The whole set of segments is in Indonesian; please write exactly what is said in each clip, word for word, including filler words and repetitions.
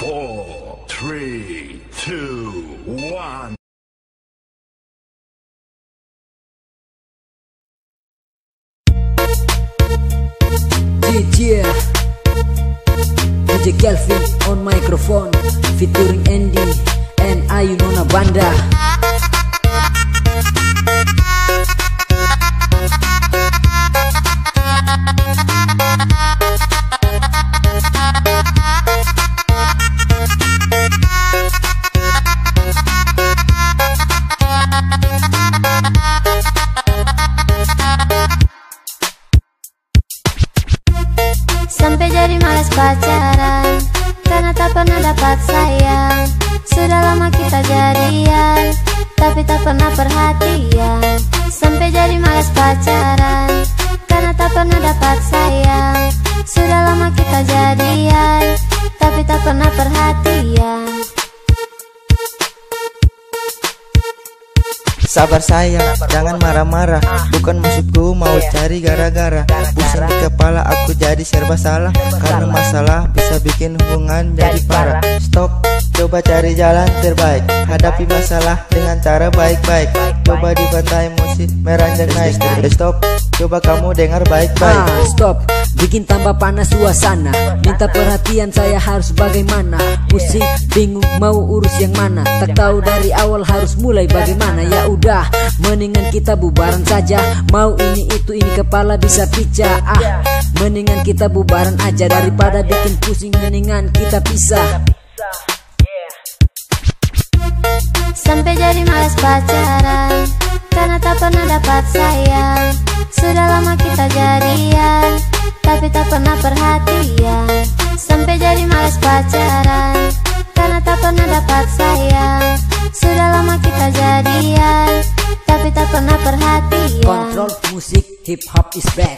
four, three, two, one. D J D J Kelvin on microphone featuring Andy and Ayu Nona Banda. Sampai jadi malas pacaran karena tak pernah dapat sayang. Sudah lama kita jadian tapi tak pernah perhatian. Sampai jadi malas pacaran karena tak pernah dapat sayang. Sudah lama kita jadian tapi tak pernah perhatian. Sabar sayang, jangan marah-marah. Bukan maksudku mau cari gara-gara. Pusing di kepala aku jadi serba salah. Karena masalah bisa bikin hubungan jadi parah. Stop, coba cari jalan terbaik. Hadapi masalah dengan cara baik-baik. Coba dibantai emosi, meranjak naik. Stop, coba kamu dengar baik-baik. Ah, stop, bikin tambah panas suasana. Minta perhatian saya harus bagaimana. Pusing, bingung mau urus yang mana. Tak tahu dari awal harus mulai bagaimana. Ya udah, mendingan kita bubaran saja. Mau ini itu ini kepala bisa pecah. Ah, mendingan kita bubaran aja. Daripada bikin pusing, mendingan kita pisah. Sampai jadi malas pacaran karena tak pernah dapat sayang. Sudah lama kita jadian tapi tak pernah perhatian. Sampai jadi malas pacaran karena tak pernah dapat sayang. Sudah lama kita jadian tapi tak pernah perhatian. Control musik hip hop is back.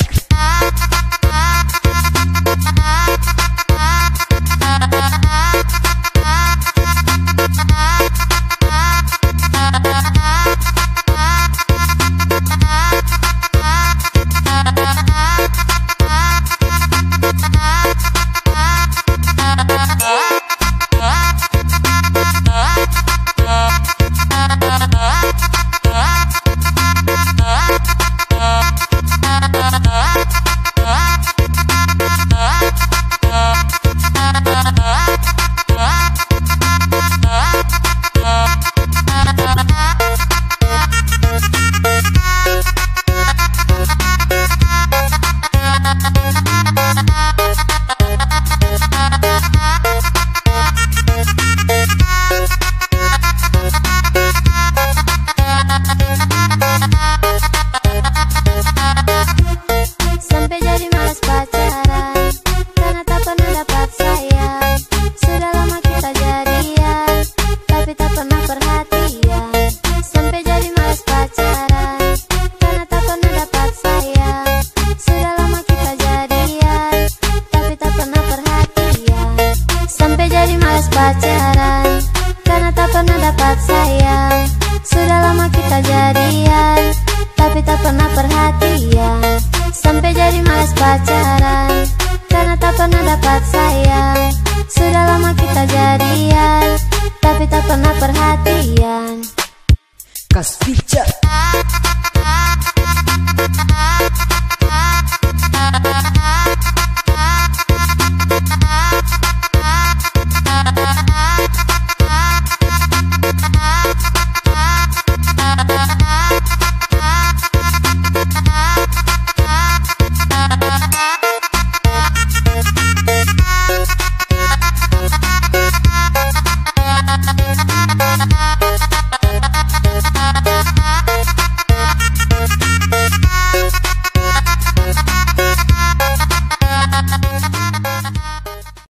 Sampai jadi malas pacaran karena tak pernah dapat sayang. Sudah lama kita jadian tapi tak pernah perhatian. Sampai jadi malas pacaran karena tak pernah dapat sayang. Sudah lama kita jadian tapi tak pernah perhatian. Sampai jadi malas pacaran karena tak pernah dapat sayang. Sudah lama kita jadian tapi tak pernah perhatian. Sampai jadi malas pacaran karena tak pernah dapat sayang.